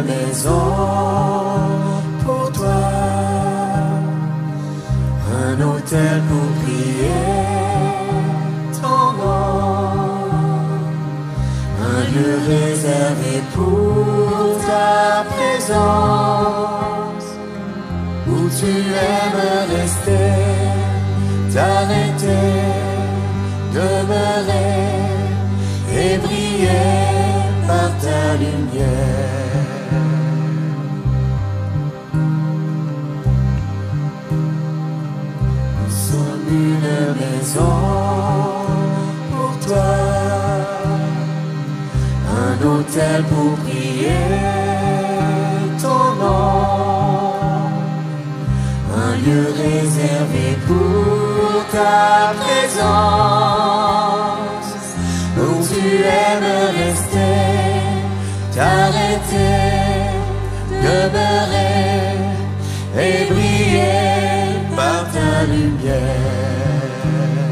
maison pour toi, un autel pour prier ton nom, un lieu réservé pour ta présence, où tu aimes rester, t'arrêter, demeurer et briller par ta lumière. Nous sommes une maison pour toi, un autel pour prier ton nom, un lieu réservé pour ta présence, où tu aimes rester, t'arrêter, demeurer et briller par ta lumière.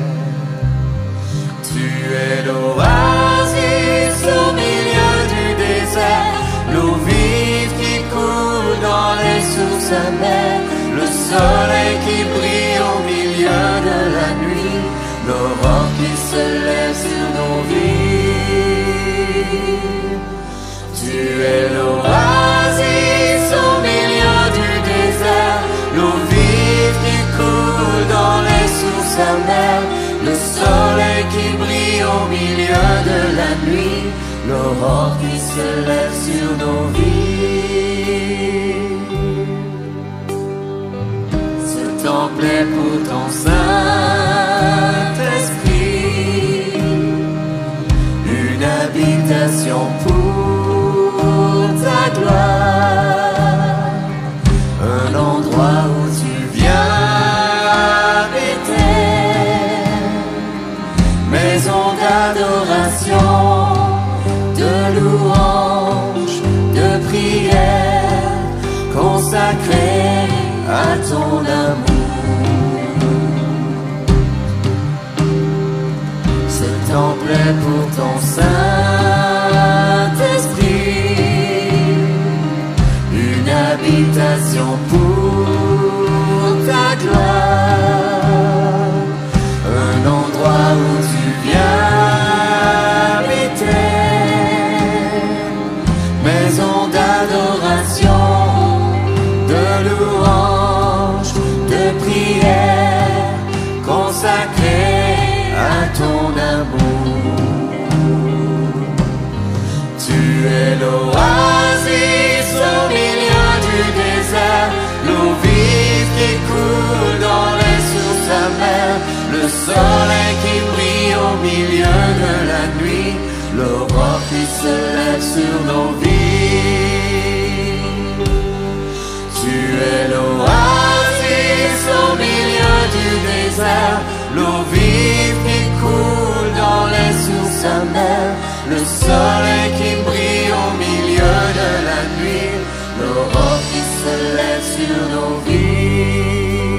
Tu es l'oasis au milieu du désert, l'eau vive qui coule dans les sources amères, le soleil qui brille au milieu de la nuit, l'aurore qui se lève sur nos vies. Tu es l'oasis au milieu du désert, l'eau vive qui coule dans les sources amères, le soleil qui brille au milieu de la nuit, l'aurore qui se lève sur nos vies. Ce temple est pour ton Saint-Esprit, une habitation pour ta gloire, un endroit où tu viens habiter, maison d'adoration, de louange, de prière, consacrée à ton amour. Ce temple est pour ton Saint-Esprit, une habitation pour ta gloire, un endroit où tu viens habiter, maison d'adoration, de louange, de prière, consacrée à ton amour. Tu es l'oasis au milieu du désert, l'eau vive qui coule dans les sources amères, le soleil qui brille au milieu de la nuit, l'aurore qui se lève sur nos vies. Tu es l'oasis au milieu du désert, l'eau vive qui coule dans les sources amères, le soleil qui brille au milieu de la nuit, l'aurore qui se lève sur nos vies.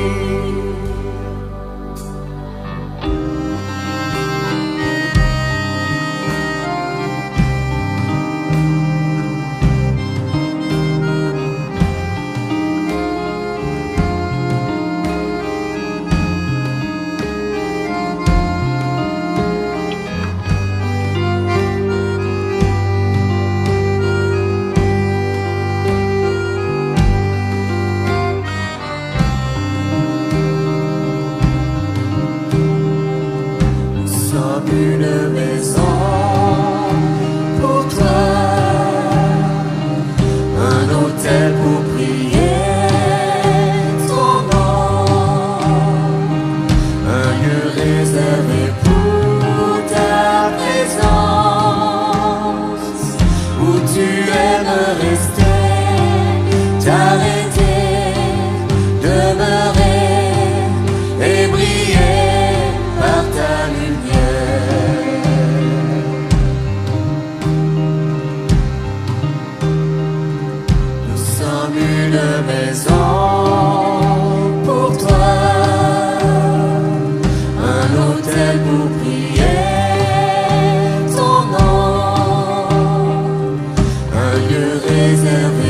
Une maison pour toi, un autel pour prier ton nom, un lieu réservé pour ta présence, où tu aimes rester, t'arrêter, demeurer et briller par ta lumière. Nous sommes une maison pour toi, un autel pour prier ton nom, un lieu réservé